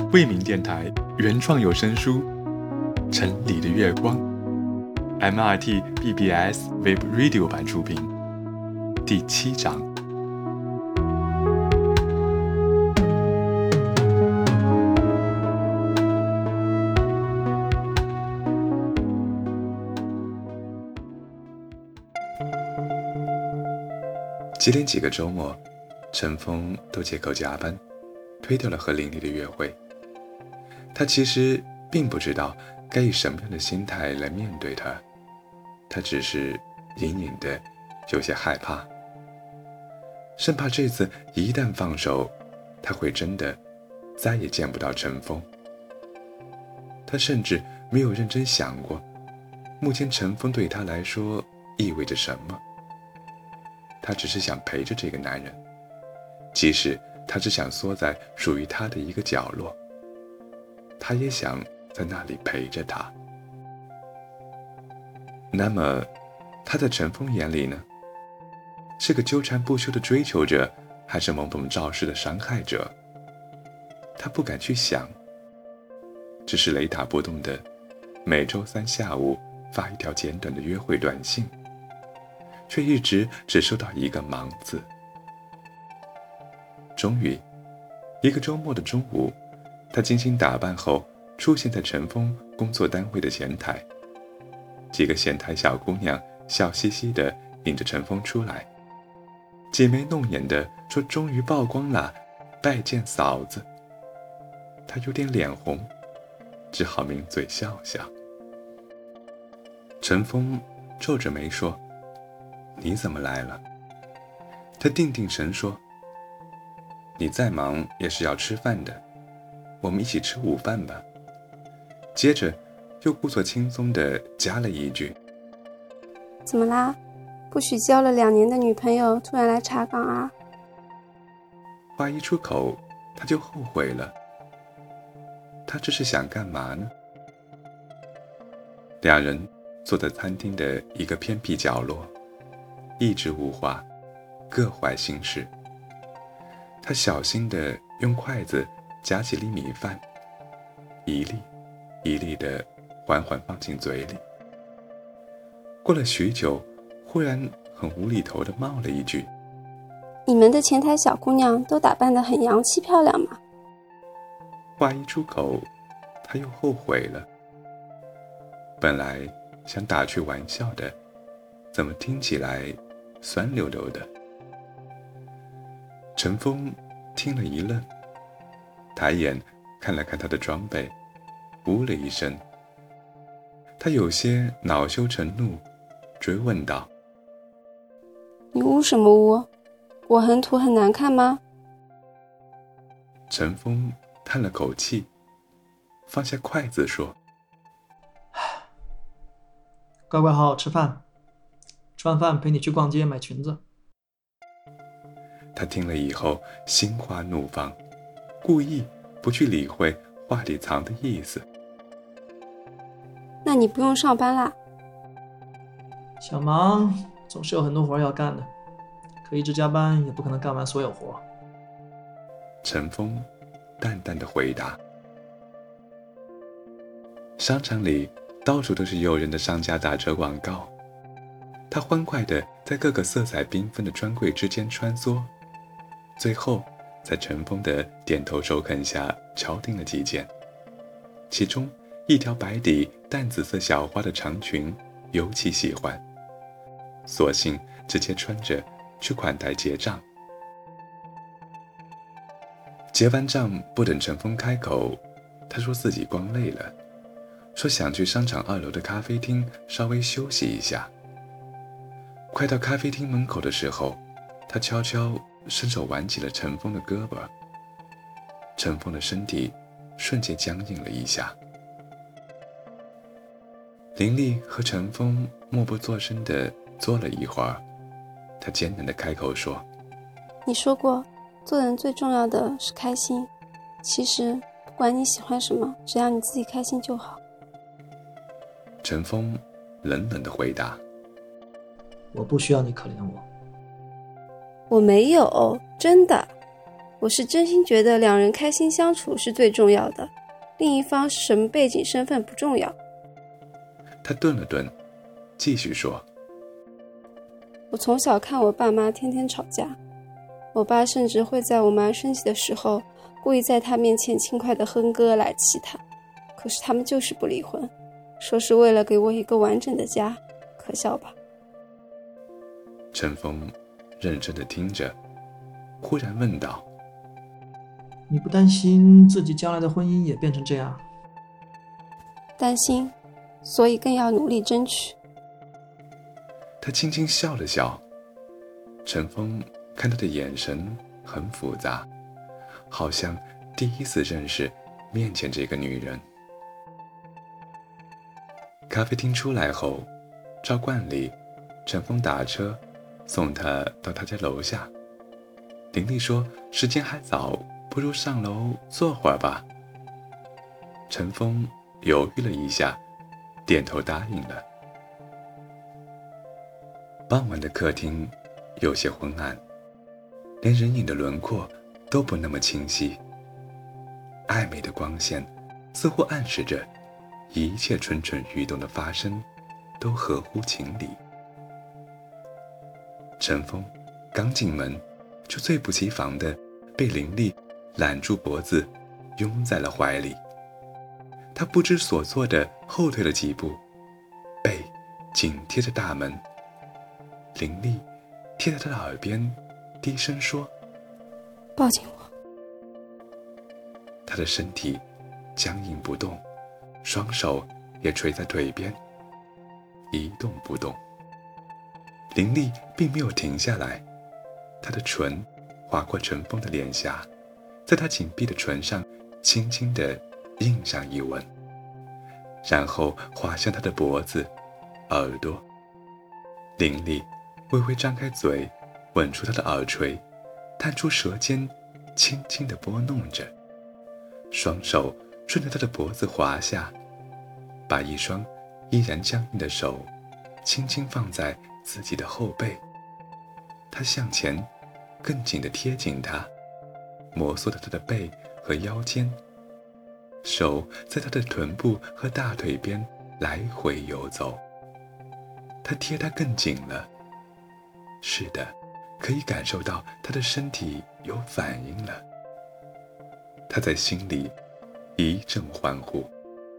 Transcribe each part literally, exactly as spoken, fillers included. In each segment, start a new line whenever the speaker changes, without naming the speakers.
为民电台原创有声书《城里的月光》 M R T B B S Web Radio 版出品，第七章。接连几个周末，陈峰都借口加班，推掉了和林丽的约会。他其实并不知道该以什么样的心态来面对她，他只是隐隐的有些害怕，生怕这次一旦放手，他会真的再也见不到陈峰。他甚至没有认真想过，目前陈峰对他来说意味着什么。他只是想陪着这个男人，即使他只想缩在属于他的一个角落，他也想在那里陪着他。那么他在陈峰眼里呢？是个纠缠不休的追求者，还是懵懂肇事的伤害者？他不敢去想，只是雷打不动的每周三下午发一条简短的约会短信，却一直只收到一个忙字。终于一个周末的中午，他精心打扮后出现在陈峰工作单位的前台，几个闲台小姑娘笑嘻嘻地引着陈峰出来，挤眉弄眼地说终于曝光了，拜见嫂子。他有点脸红，只好抿嘴笑笑。陈峰皱着眉说，你怎么来了？他定定神说，你再忙也是要吃饭的，我们一起吃午饭吧。接着又故作轻松地加了一句，
怎么啦？不许交了两年的女朋友突然来查岗啊？
话一出口他就后悔了，他这是想干嘛呢？两人坐在餐厅的一个偏僻角落，一直无话，各怀心事。他小心地用筷子夹起粒米饭，一粒一粒地缓缓放进嘴里。过了许久，忽然很无厘头地冒了一句，
你们的前台小姑娘都打扮得很洋气漂亮嘛？
话一出口他又后悔了，本来想打趣玩笑的，怎么听起来酸溜溜的。陈峰听了一愣，抬眼看了看他的装备，呜了一声。他有些恼羞成怒，追问道，
你呜什么呜？我很土很难看吗？
陈峰叹了口气，放下筷子说，
乖乖好好吃饭，吃完饭陪你去逛街买裙子。
他听了以后心花怒放，故意不去理会话里藏的意思。
那你不用上班啦？
想忙总是有很多活要干的，可一直加班也不可能干完所有活。
陈峰淡淡的回答。商场里到处都是诱人的商家打折广告，他欢快地在各个色彩缤纷的专柜之间穿梭，最后在陈峰的点头首肯下敲定了几件，其中一条白底淡紫色小花的长裙尤其喜欢，索性直接穿着去款台结账。结完账不等陈峰开口，他说自己光累了，说想去商场二楼的咖啡厅稍微休息一下。快到咖啡厅门口的时候，他悄悄伸手挽起了陈峰的胳膊，陈峰的身体瞬间僵硬了一下。林丽和陈峰默不作声地坐了一会儿，他艰难地开口说，
你说过做人最重要的是开心，其实不管你喜欢什么，只要你自己开心就好。
陈峰冷冷地回答，
我不需要你可怜我。
我没有，真的。 我是真心觉得两人开心相处是最重要的，另一方是什么背景身份不重要。
他顿了顿，继续说：
我从小看我爸妈天天吵架，我爸甚至会在我妈生气的时候故意在她面前轻快地哼歌来气她，可是他们就是不离婚，说是为了给我一个完整的家，可笑吧。
陈峰认真地听着，忽然问道：
你不担心自己将来的婚姻也变成这样？
担心，所以更要努力争取。
他轻轻笑了笑。陈峰看他的眼神很复杂，好像第一次认识面前这个女人。咖啡厅出来后，照惯例，陈峰打车送他到他家楼下。林丽说时间还早，不如上楼坐会儿吧。陈峰犹豫了一下，点头答应了。傍晚的客厅有些昏暗，连人影的轮廓都不那么清晰。暧昧的光线似乎暗示着一切蠢蠢欲动的发生都合乎情理。陈峰刚进门，就猝不及防地被林丽揽住脖子，拥在了怀里。他不知所措地后退了几步，背紧贴着大门。林丽贴在他的耳边低声说：
抱紧我。
他的身体僵硬不动，双手也垂在腿边，一动不动。林丽并没有停下来，她的唇划过陈峰的脸颊，在他紧闭的唇上轻轻地印上一吻，然后滑向他的脖子、耳朵。林丽微微张开嘴，吻出他的耳垂，探出舌尖，轻轻地拨弄着，双手顺着他的脖子滑下，把一双依然僵硬的手轻轻放在自己的后背。他向前更紧地贴近他，摩挲着他的背和腰间，手在他的臀部和大腿边来回游走。他贴他更紧了，是的，可以感受到他的身体有反应了。他在心里一阵欢呼。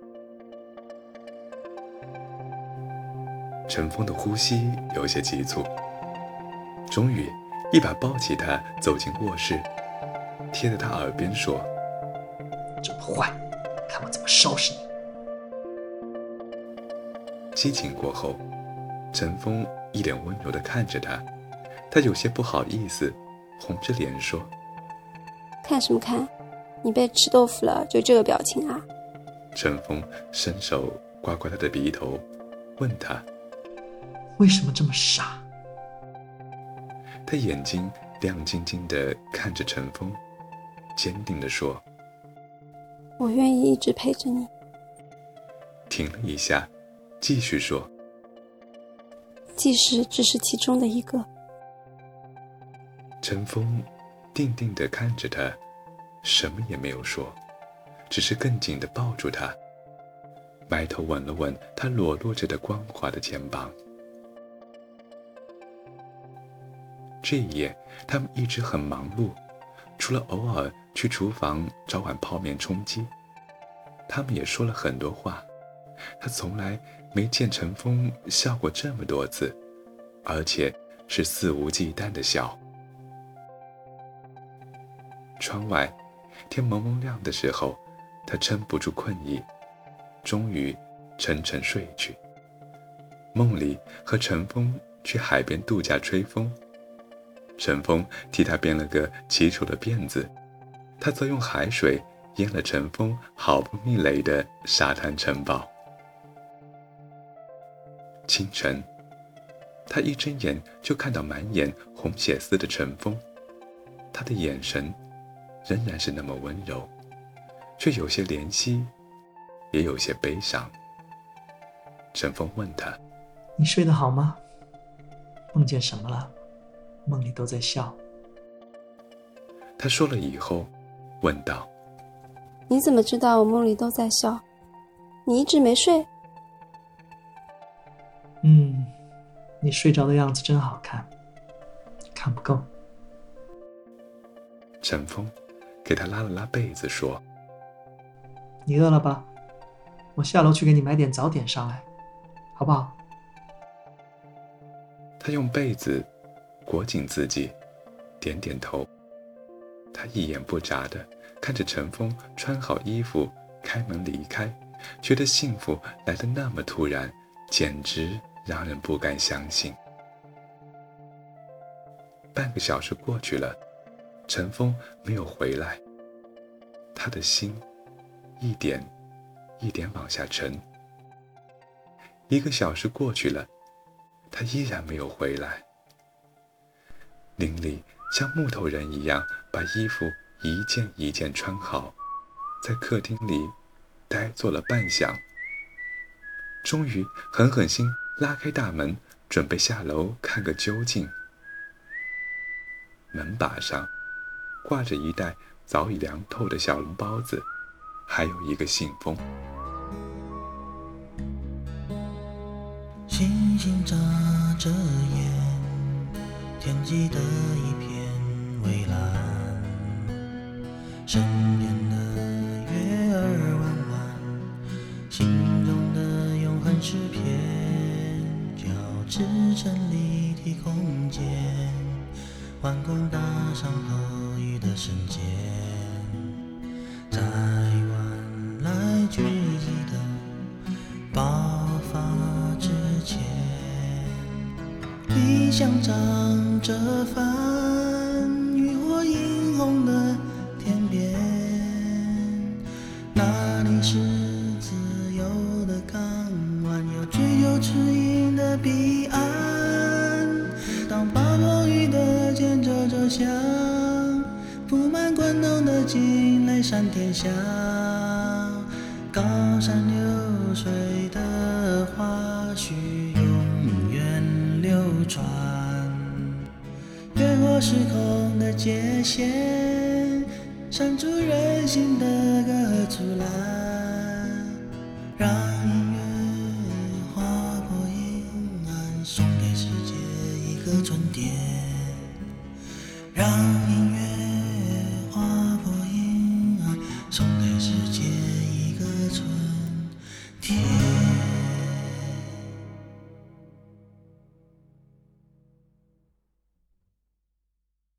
陈峰的呼吸有些急促，终于一把抱起他走进卧室，贴在他耳边说：
这么坏，看我怎么收拾你。
激情过后，陈峰一脸温柔地看着他，他有些不好意思，红着脸说：
看什么看？你被吃豆腐了就这个表情啊？
陈峰伸手刮刮他的鼻头，问他：
为什么这么傻？
他眼睛亮晶晶地看着陈峰，坚定地说：
我愿意一直陪着你。
停了一下，继续说：
即使只是其中的一个。
陈峰定定地看着他，什么也没有说，只是更紧地抱住他，埋头吻了吻他裸露着的光滑的肩膀。这一夜他们一直很忙碌，除了偶尔去厨房找碗泡面充饥，他们也说了很多话。他从来没见陈峰笑过这么多次，而且是肆无忌惮的笑。窗外天蒙蒙亮的时候，他撑不住困意，终于沉沉睡去。梦里和陈峰去海边度假吹风，陈峰替他编了个奇丑的辫子，他则用海水淹了陈峰好不容易垒的沙滩城堡。清晨，他一睁眼就看到满眼红血丝的陈峰，他的眼神仍然是那么温柔，却有些怜惜，也有些悲伤。陈峰问他：
你睡得好吗？梦见什么了？梦里都在笑。
他说了以后，问道：
你怎么知道我梦里都在笑？你一直没睡？
嗯，你睡着的样子真好看，看不够。
陈峰给他拉了拉被子说：
你饿了吧？我下楼去给你买点早点上来，好不好？
他用被子裹紧自己，点点头。他一眼不眨地看着陈峰穿好衣服开门离开，觉得幸福来得那么突然，简直让人不敢相信。半个小时过去了，陈峰没有回来，他的心一点一点往下沉。一个小时过去了，他依然没有回来。林里像木头人一样把衣服一件一件穿好，在客厅里呆坐了半晌，终于狠狠心拉开大门，准备下楼看个究竟。门把上挂着一袋早已凉透的小笼包子，还有一个信封。
星星眨着眼，天际的一片蔚蓝，身边的月儿弯弯，心中的永恒诗篇，交织成立体空间，弯弓搭上后雨的瞬间，在晚来聚集的爆发之前，理想长着帆，渔火映红的天边，那里是自由的港湾，有追求指引的彼岸。当暴风雨的前奏奏响，铺满滚动的惊雷闪天下，高山流水的花絮永远流传，越过时空的界限，闪出人心的歌出来，让音乐划破阴暗，送给世界一个春天，让音乐划破阴暗，送给世界一个春天。